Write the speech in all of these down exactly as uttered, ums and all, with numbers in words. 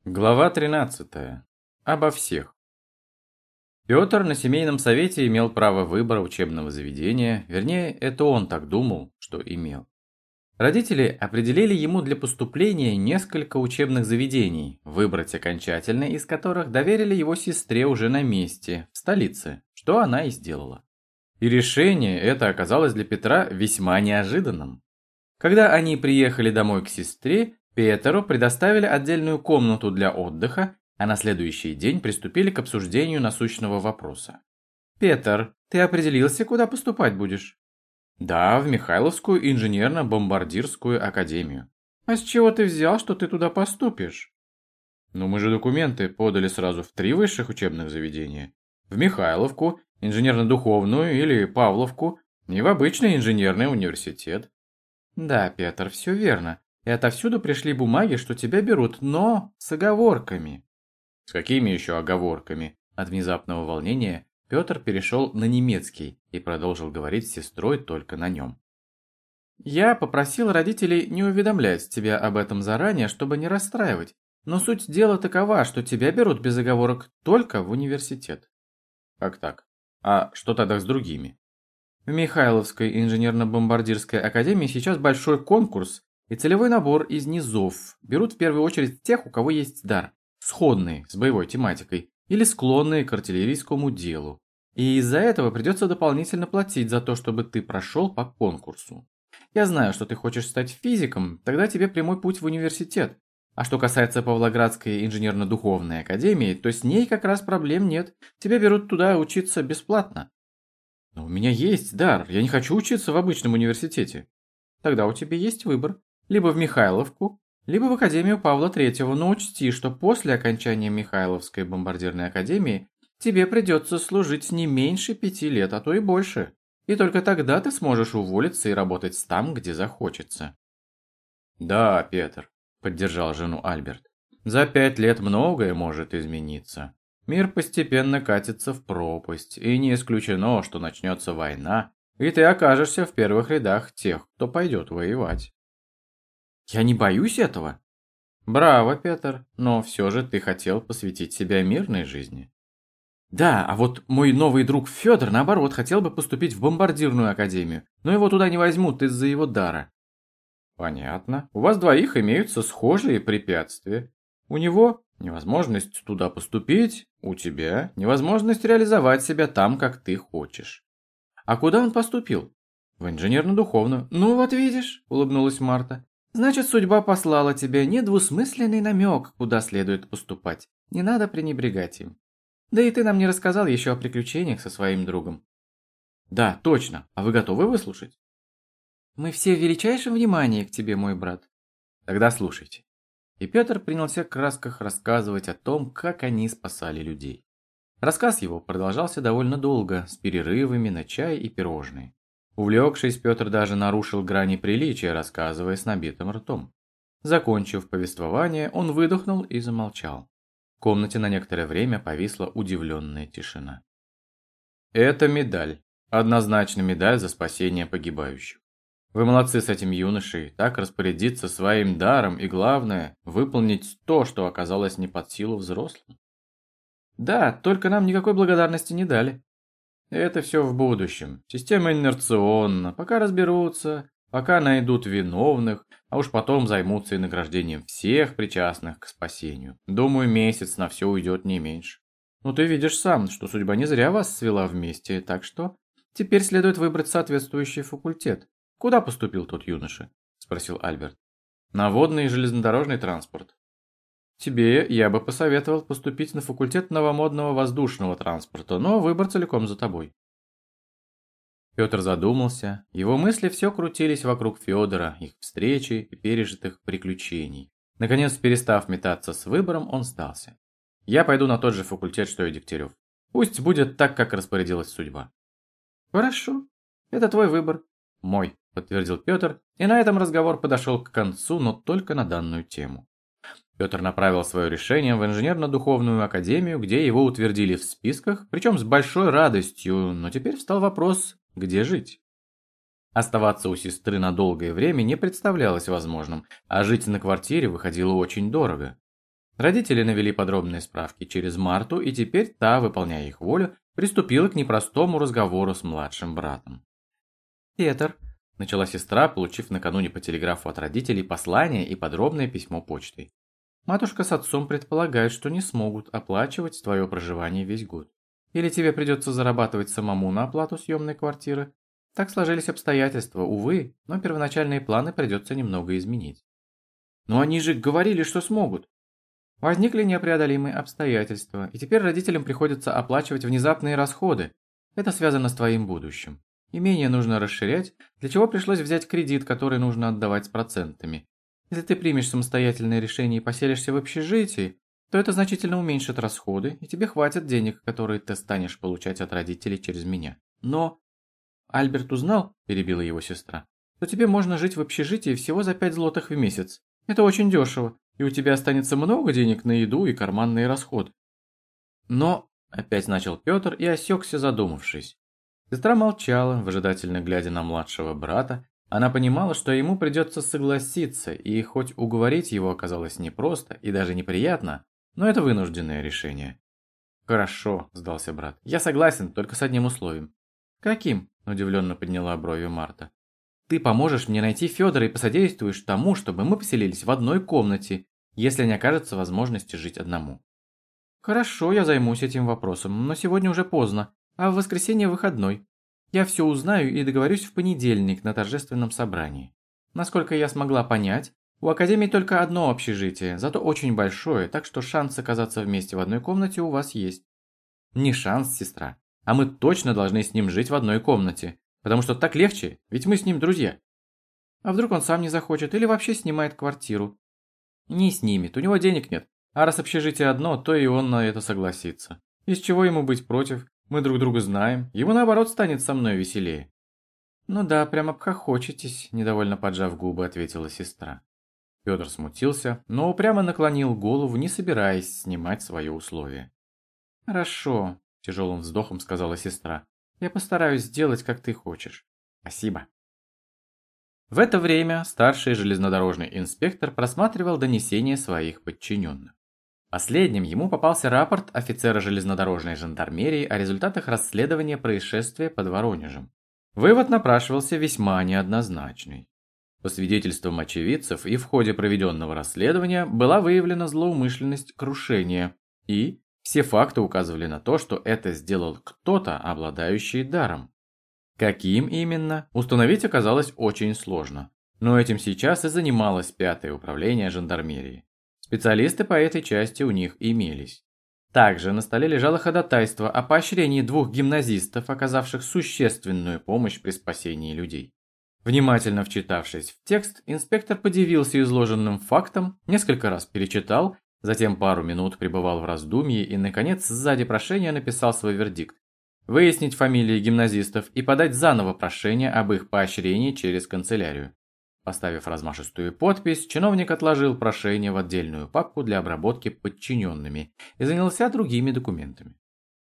Глава тринадцатая. Обо всех. Петр на семейном совете имел право выбора учебного заведения, вернее, это он так думал, что имел. Родители определили ему для поступления несколько учебных заведений, выбрать окончательно из которых доверили его сестре уже на месте, в столице, что она и сделала. И решение это оказалось для Петра весьма неожиданным. Когда они приехали домой к сестре, Петру предоставили отдельную комнату для отдыха, а на следующий день приступили к обсуждению насущного вопроса. «Петр, ты определился, куда поступать будешь?» «Да, в Михайловскую инженерно-бомбардирскую академию». «А с чего ты взял, что ты туда поступишь?» «Ну мы же документы подали сразу в три высших учебных заведения. В Михайловку, инженерно-духовную или Павловку и в обычный инженерный университет». «Да, Петр, все верно. И отовсюду пришли бумаги, что тебя берут, но с оговорками». «С какими еще оговорками?» От внезапного волнения Петр перешел на немецкий и продолжил говорить с сестрой только на нем. «Я попросил родителей не уведомлять тебя об этом заранее, чтобы не расстраивать, но суть дела такова, что тебя берут без оговорок только в университет». «Как так? А что тогда с другими?» «В Михайловской инженерно-бомбардирской академии сейчас большой конкурс и целевой набор из низов. Берут в первую очередь тех, у кого есть дар, сходный с боевой тематикой или склонные к артиллерийскому делу. И из-за этого придется дополнительно платить за то, чтобы ты прошел по конкурсу. Я знаю, что ты хочешь стать физиком, тогда тебе прямой путь в университет. А что касается Павлоградской инженерно-духовной академии, то с ней как раз проблем нет. Тебя берут туда учиться бесплатно». «Но у меня есть дар, я не хочу учиться в обычном университете». «Тогда у тебя есть выбор. Либо в Михайловку, либо в Академию Павла Третьего, но учти, что после окончания Михайловской бомбардирной академии тебе придется служить не меньше пяти лет, а то и больше. И только тогда ты сможешь уволиться и работать там, где захочется». «Да, Петр», — поддержал жену Альберт, — «за пять лет многое может измениться. Мир постепенно катится в пропасть, и не исключено, что начнется война, и ты окажешься в первых рядах тех, кто пойдет воевать». «Я не боюсь этого». «Браво, Петр, но все же ты хотел посвятить себя мирной жизни». «Да, а вот мой новый друг Федор, наоборот, хотел бы поступить в бомбардирную академию, но его туда не возьмут из-за его дара». «Понятно. У вас двоих имеются схожие препятствия. У него невозможность туда поступить, у тебя невозможность реализовать себя там, как ты хочешь». «А куда он поступил?» «В инженерно-духовную». «Ну вот видишь», — улыбнулась Марта. «Значит, судьба послала тебе недвусмысленный намек, куда следует поступать. Не надо пренебрегать им. Да и ты нам не рассказал еще о приключениях со своим другом». «Да, точно. А вы готовы выслушать?» «Мы все в величайшем внимании к тебе, мой брат». «Тогда слушайте». И Петр принялся в красках рассказывать о том, как они спасали людей. Рассказ его продолжался довольно долго, с перерывами на чай и пирожные. Увлекшись, Петр даже нарушил грани приличия, рассказывая с набитым ртом. Закончив повествование, он выдохнул и замолчал. В комнате на некоторое время повисла удивленная тишина. «Это медаль. Однозначно медаль за спасение погибающих. Вы молодцы с этим юношей, так распорядиться своим даром и, главное, выполнить то, что оказалось не под силу взрослым». «Да, только нам никакой благодарности не дали». «Это все в будущем. Система инерционна. Пока разберутся, пока найдут виновных, а уж потом займутся и награждением всех причастных к спасению. Думаю, месяц на все уйдет не меньше. Ну ты видишь сам, что судьба не зря вас свела вместе, так что теперь следует выбрать соответствующий факультет. Куда поступил тот юноша?» – спросил Альберт. «На водный и железнодорожный транспорт». «Тебе я бы посоветовал поступить на факультет новомодного воздушного транспорта, но выбор целиком за тобой». Петр задумался, его мысли все крутились вокруг Федора, их встречи и пережитых приключений. Наконец, перестав метаться с выбором, он сдался. «Я пойду на тот же факультет, что и Дегтярев. Пусть будет так, как распорядилась судьба». «Хорошо, это твой выбор». «Мой», — подтвердил Петр, и на этом разговор подошел к концу, но только на данную тему. Петр направил свое решение в инженерно-духовную академию, где его утвердили в списках, причем с большой радостью, но теперь встал вопрос, где жить. Оставаться у сестры на долгое время не представлялось возможным, а жить на квартире выходило очень дорого. Родители навели подробные справки через Марту, и теперь та, выполняя их волю, приступила к непростому разговору с младшим братом. «Петр», – начала сестра, получив накануне по телеграфу от родителей послание и подробное письмо почтой. «Матушка с отцом предполагают, что не смогут оплачивать твое проживание весь год. Или тебе придется зарабатывать самому на оплату съемной квартиры. Так сложились обстоятельства, увы, но первоначальные планы придется немного изменить». «Но они же говорили, что смогут». Возникли непреодолимые обстоятельства, и теперь родителям приходится оплачивать внезапные расходы. Это связано с твоим будущим. Имение нужно расширять, для чего пришлось взять кредит, который нужно отдавать с процентами. Если ты примешь самостоятельное решение и поселишься в общежитии, то это значительно уменьшит расходы, и тебе хватит денег, которые ты станешь получать от родителей через меня. Но Альберт узнал, перебила его сестра, что тебе можно жить в общежитии всего за пять злотых в месяц. Это очень дешево, и у тебя останется много денег на еду и карманные расходы. Но, опять начал Петр и осекся, задумавшись. Сестра молчала, выжидательно глядя на младшего брата. Она понимала, что ему придется согласиться, и хоть уговорить его оказалось непросто и даже неприятно, но это вынужденное решение. «Хорошо», – сдался брат, – «я согласен, только с одним условием». «Каким?» – удивленно подняла брови Марта. «Ты поможешь мне найти Федора и посодействуешь тому, чтобы мы поселились в одной комнате, если не окажется возможности жить одному». «Хорошо, я займусь этим вопросом, но сегодня уже поздно, а в воскресенье выходной. Я все узнаю и договорюсь в понедельник на торжественном собрании. Насколько я смогла понять, у Академии только одно общежитие, зато очень большое, так что шанс оказаться вместе в одной комнате у вас есть». «Не шанс, сестра, а мы точно должны с ним жить в одной комнате, потому что так легче, ведь мы с ним друзья». «А вдруг он сам не захочет или вообще снимает квартиру?» «Не снимет, у него денег нет, а раз общежитие одно, то и он на это согласится. Из чего ему быть против? Мы друг друга знаем, ему наоборот станет со мной веселее». «Ну да, прям обхохочетесь», – недовольно поджав губы, ответила сестра. Петр смутился, но упрямо наклонил голову, не собираясь снимать свое условие. «Хорошо», – тяжелым вздохом сказала сестра. «Я постараюсь сделать, как ты хочешь. Спасибо». В это время старший железнодорожный инспектор просматривал донесения своих подчиненных. Последним ему попался рапорт офицера железнодорожной жандармерии о результатах расследования происшествия под Воронежем. Вывод напрашивался весьма неоднозначный. По свидетельствам очевидцев и в ходе проведенного расследования была выявлена злоумышленность крушения, и все факты указывали на то, что это сделал кто-то, обладающий даром. Каким именно, установить оказалось очень сложно, но этим сейчас и занималось пятое управление жандармерии. Специалисты по этой части у них имелись. Также на столе лежало ходатайство о поощрении двух гимназистов, оказавших существенную помощь при спасении людей. Внимательно вчитавшись в текст, инспектор подивился изложенным фактом, несколько раз перечитал, затем пару минут пребывал в раздумье и, наконец, сзади прошения написал свой вердикт. Выяснить фамилии гимназистов и подать заново прошение об их поощрении через канцелярию. Поставив размашистую подпись, чиновник отложил прошение в отдельную папку для обработки подчиненными и занялся другими документами.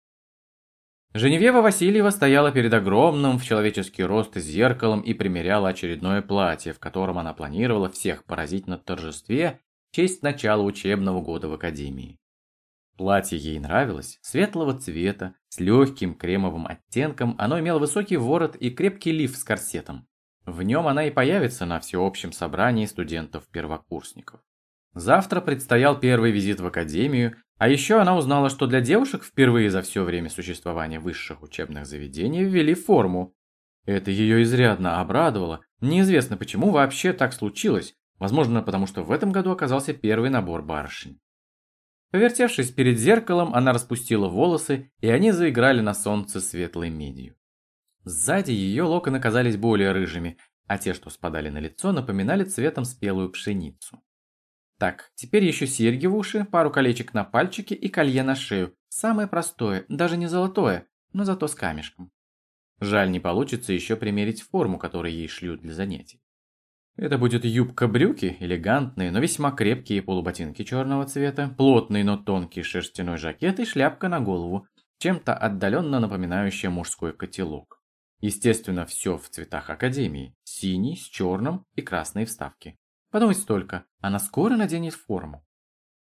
Женевьева Васильева стояла перед огромным в человеческий рост зеркалом и примеряла очередное платье, в котором она планировала всех поразить на торжестве в честь начала учебного года в академии. Платье ей нравилось, светлого цвета, с легким кремовым оттенком, оно имело высокий ворот и крепкий лиф с корсетом. В нем она и появится на всеобщем собрании студентов-первокурсников. Завтра предстоял первый визит в академию, а еще она узнала, что для девушек впервые за все время существования высших учебных заведений ввели форму. Это ее изрядно обрадовало, неизвестно почему вообще так случилось, возможно потому что в этом году оказался первый набор барышень. Повертевшись перед зеркалом, она распустила волосы, и они заиграли на солнце светлой медью. Сзади ее локоны казались более рыжими, а те, что спадали на лицо, напоминали цветом спелую пшеницу. Так, теперь еще серьги в уши, пару колечек на пальчике и колье на шею. Самое простое, даже не золотое, но зато с камешком. Жаль, не получится еще примерить форму, которую ей шлют для занятий. Это будет юбка-брюки, элегантные, но весьма крепкие полуботинки черного цвета, плотный, но тонкий шерстяной жакет и шляпка на голову, чем-то отдаленно напоминающая мужской котелок. Естественно, все в цветах академии, синий, с черным и красной вставки. Подумать только, она скоро наденет форму.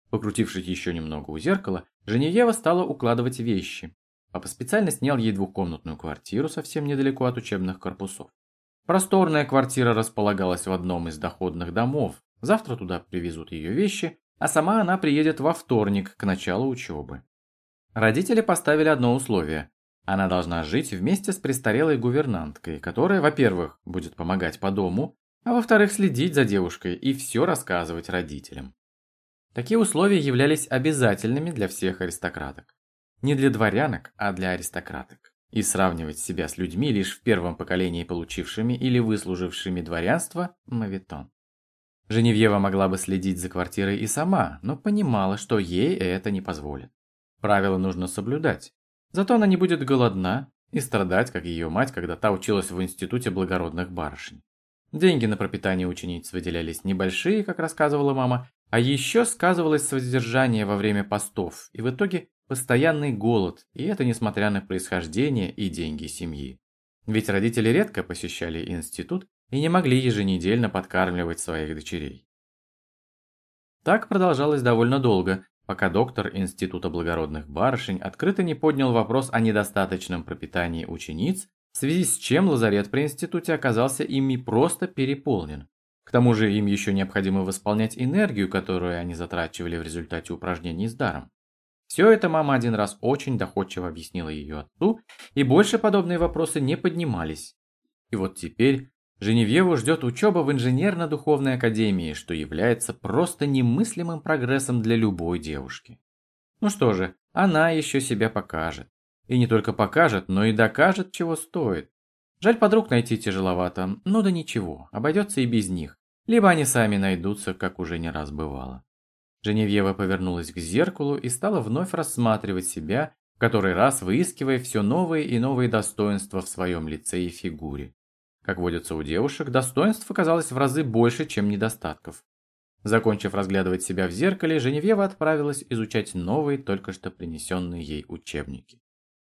Покрутившись еще немного у зеркала, Женевьева стала укладывать вещи. Папа специально снял ей двухкомнатную квартиру совсем недалеко от учебных корпусов. Просторная квартира располагалась в одном из доходных домов. Завтра туда привезут ее вещи, а сама она приедет во вторник к началу учебы. Родители поставили одно условие. Она должна жить вместе с престарелой гувернанткой, которая, во-первых, будет помогать по дому, а во-вторых, следить за девушкой и все рассказывать родителям. Такие условия являлись обязательными для всех аристократок. Не для дворянок, а для аристократок. И сравнивать себя с людьми, лишь в первом поколении получившими или выслужившими дворянство – моветон. Женевьева могла бы следить за квартирой и сама, но понимала, что ей это не позволит. Правила нужно соблюдать. Зато она не будет голодна и страдать, как ее мать, когда та училась в институте благородных барышень. Деньги на пропитание учениц выделялись небольшие, как рассказывала мама, а еще сказывалось содержание во время постов, и в итоге постоянный голод, и это несмотря на происхождение и деньги семьи. Ведь родители редко посещали институт и не могли еженедельно подкармливать своих дочерей. Так продолжалось довольно долго, пока доктор Института благородных барышень открыто не поднял вопрос о недостаточном пропитании учениц, в связи с чем лазарет при институте оказался ими просто переполнен. К тому же им еще необходимо восполнять энергию, которую они затрачивали в результате упражнений с даром. Все это мама один раз очень доходчиво объяснила ее отцу, и больше подобные вопросы не поднимались. И вот теперь Женевьеву ждет учеба в инженерно-духовной академии, что является просто немыслимым прогрессом для любой девушки. Ну что же, она еще себя покажет. И не только покажет, но и докажет, чего стоит. Жаль, подруг найти тяжеловато, ну да ничего, обойдется и без них. Либо они сами найдутся, как уже не раз бывало. Женевьева повернулась к зеркалу и стала вновь рассматривать себя, в который раз выискивая все новые и новые достоинства в своем лице и фигуре. Как водится у девушек, достоинств оказалось в разы больше, чем недостатков. Закончив разглядывать себя в зеркале, Женевьева отправилась изучать новые, только что принесенные ей учебники.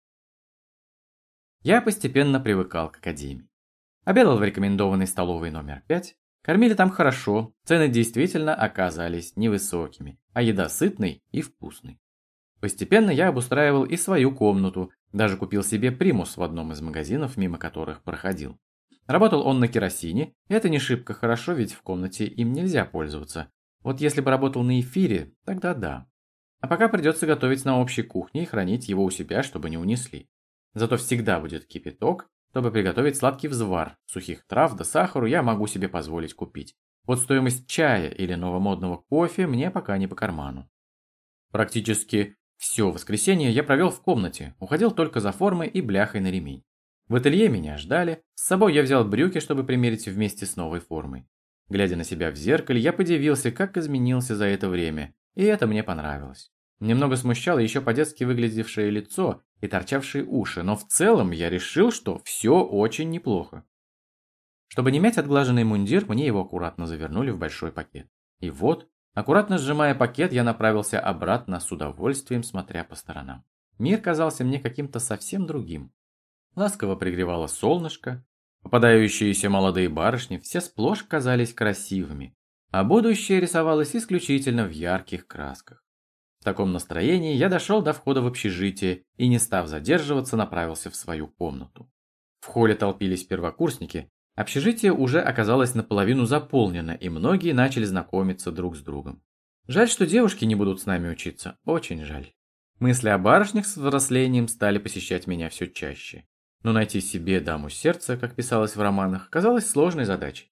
Я постепенно привыкал к академии. Обедал в рекомендованной столовой номер пять. Кормили там хорошо, цены действительно оказались невысокими, а еда сытной и вкусной. Постепенно я обустраивал и свою комнату, даже купил себе примус в одном из магазинов, мимо которых проходил. Работал он на керосине, это не шибко хорошо, ведь в комнате им нельзя пользоваться. Вот если бы работал на эфире, тогда да. А пока придется готовить на общей кухне и хранить его у себя, чтобы не унесли. Зато всегда будет кипяток, чтобы приготовить сладкий взвар. Сухих трав да сахару я могу себе позволить купить. Вот стоимость чая или новомодного кофе мне пока не по карману. Практически все воскресенье я провел в комнате, уходил только за формой и бляхой на ремень. В ателье меня ждали, с собой я взял брюки, чтобы примерить вместе с новой формой. Глядя на себя в зеркале, я подивился, как изменился за это время, и это мне понравилось. Немного смущало еще по-детски выглядевшее лицо и торчавшие уши, но в целом я решил, что все очень неплохо. Чтобы не мять отглаженный мундир, мне его аккуратно завернули в большой пакет. И вот, аккуратно сжимая пакет, я направился обратно, с удовольствием смотря по сторонам. Мир казался мне каким-то совсем другим. Ласково пригревало солнышко, попадающиеся молодые барышни все сплошь казались красивыми, а будущее рисовалось исключительно в ярких красках. В таком настроении я дошел до входа в общежитие и, не став задерживаться, направился в свою комнату. В холле толпились первокурсники, общежитие уже оказалось наполовину заполнено, и многие начали знакомиться друг с другом. Жаль, что девушки не будут с нами учиться, очень жаль. Мысли о барышнях с взрослением стали посещать меня все чаще. Но найти себе даму сердца, как писалось в романах, казалось сложной задачей.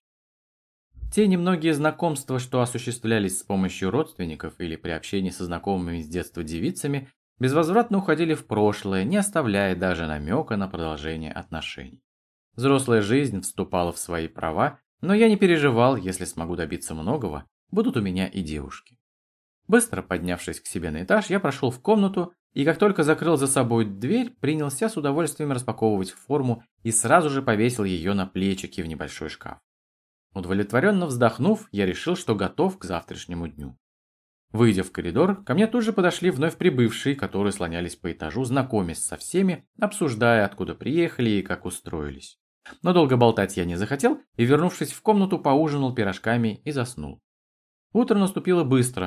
Те немногие знакомства, что осуществлялись с помощью родственников или при общении со знакомыми с детства девицами, безвозвратно уходили в прошлое, не оставляя даже намека на продолжение отношений. Взрослая жизнь вступала в свои права, но я не переживал, если смогу добиться многого, будут у меня и девушки. Быстро поднявшись к себе на этаж, я прошел в комнату и, как только закрыл за собой дверь, принялся с удовольствием распаковывать форму и сразу же повесил ее на плечики в небольшой шкаф. Удовлетворенно вздохнув, я решил, что готов к завтрашнему дню. Выйдя в коридор, ко мне тут же подошли вновь прибывшие, которые слонялись по этажу, знакомясь со всеми, обсуждая, откуда приехали и как устроились. Но долго болтать я не захотел и, вернувшись в комнату, поужинал пирожками и заснул. Утро наступило быстро.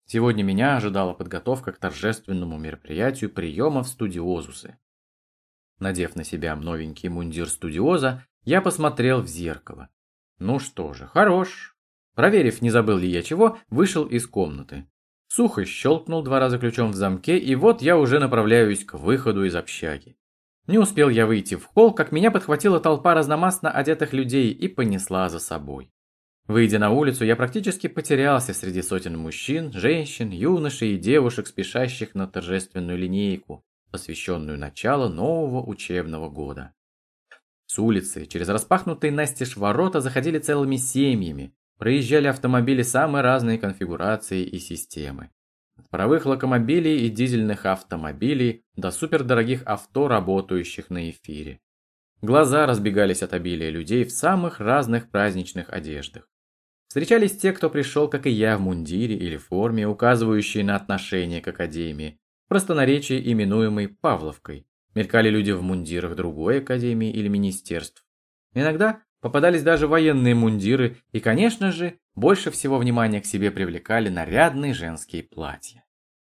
Сегодня меня ожидала подготовка к торжественному мероприятию приема в студиозусы. Надев на себя новенький мундир студиоза, я посмотрел в зеркало. Ну что же, хорош. Проверив, не забыл ли я чего, вышел из комнаты. Сухо щелкнул два раза ключом в замке, и вот я уже направляюсь к выходу из общаги. Не успел я выйти в холл, как меня подхватила толпа разномастно одетых людей и понесла за собой. Выйдя на улицу, я практически потерялся среди сотен мужчин, женщин, юношей и девушек, спешащих на торжественную линейку, посвященную началу нового учебного года. С улицы через распахнутые настежь ворота заходили целыми семьями, проезжали автомобили самой разной конфигурации и системы. От паровых локомобилей и дизельных автомобилей до супердорогих авто, работающих на эфире. Глаза разбегались от обилия людей в самых разных праздничных одеждах. Встречались те, кто пришел, как и я, в мундире или форме, указывающие на отношение к академии, в простонаречии именуемой Павловкой. Мелькали люди в мундирах другой академии или министерств. Иногда попадались даже военные мундиры, и, конечно же, больше всего внимания к себе привлекали нарядные женские платья.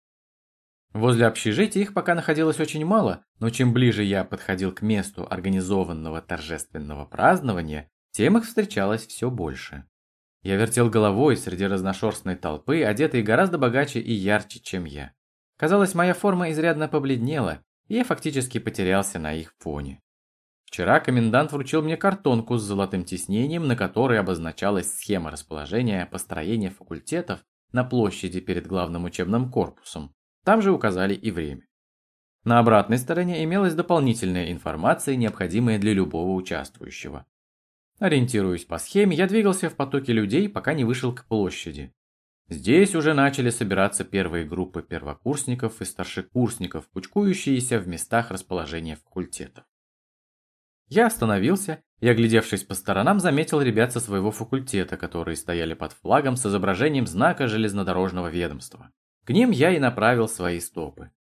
Возле общежития их пока находилось очень мало, но чем ближе я подходил к месту организованного торжественного празднования, тем их встречалось все больше. Я вертел головой среди разношерстной толпы, одетой гораздо богаче и ярче, чем я. Казалось, моя форма изрядно побледнела, и я фактически потерялся на их фоне. Вчера комендант вручил мне картонку с золотым тиснением, на которой обозначалась схема расположения построения факультетов на площади перед главным учебным корпусом. Там же указали и время. На обратной стороне имелась дополнительная информация, необходимая для любого участвующего. Ориентируясь по схеме, я двигался в потоке людей, пока не вышел к площади. Здесь уже начали собираться первые группы первокурсников и старшекурсников, кучкующиеся в местах расположения факультетов. Я остановился и, оглядевшись по сторонам, заметил ребят со своего факультета, которые стояли под флагом с изображением знака железнодорожного ведомства. К ним я и направил свои стопы.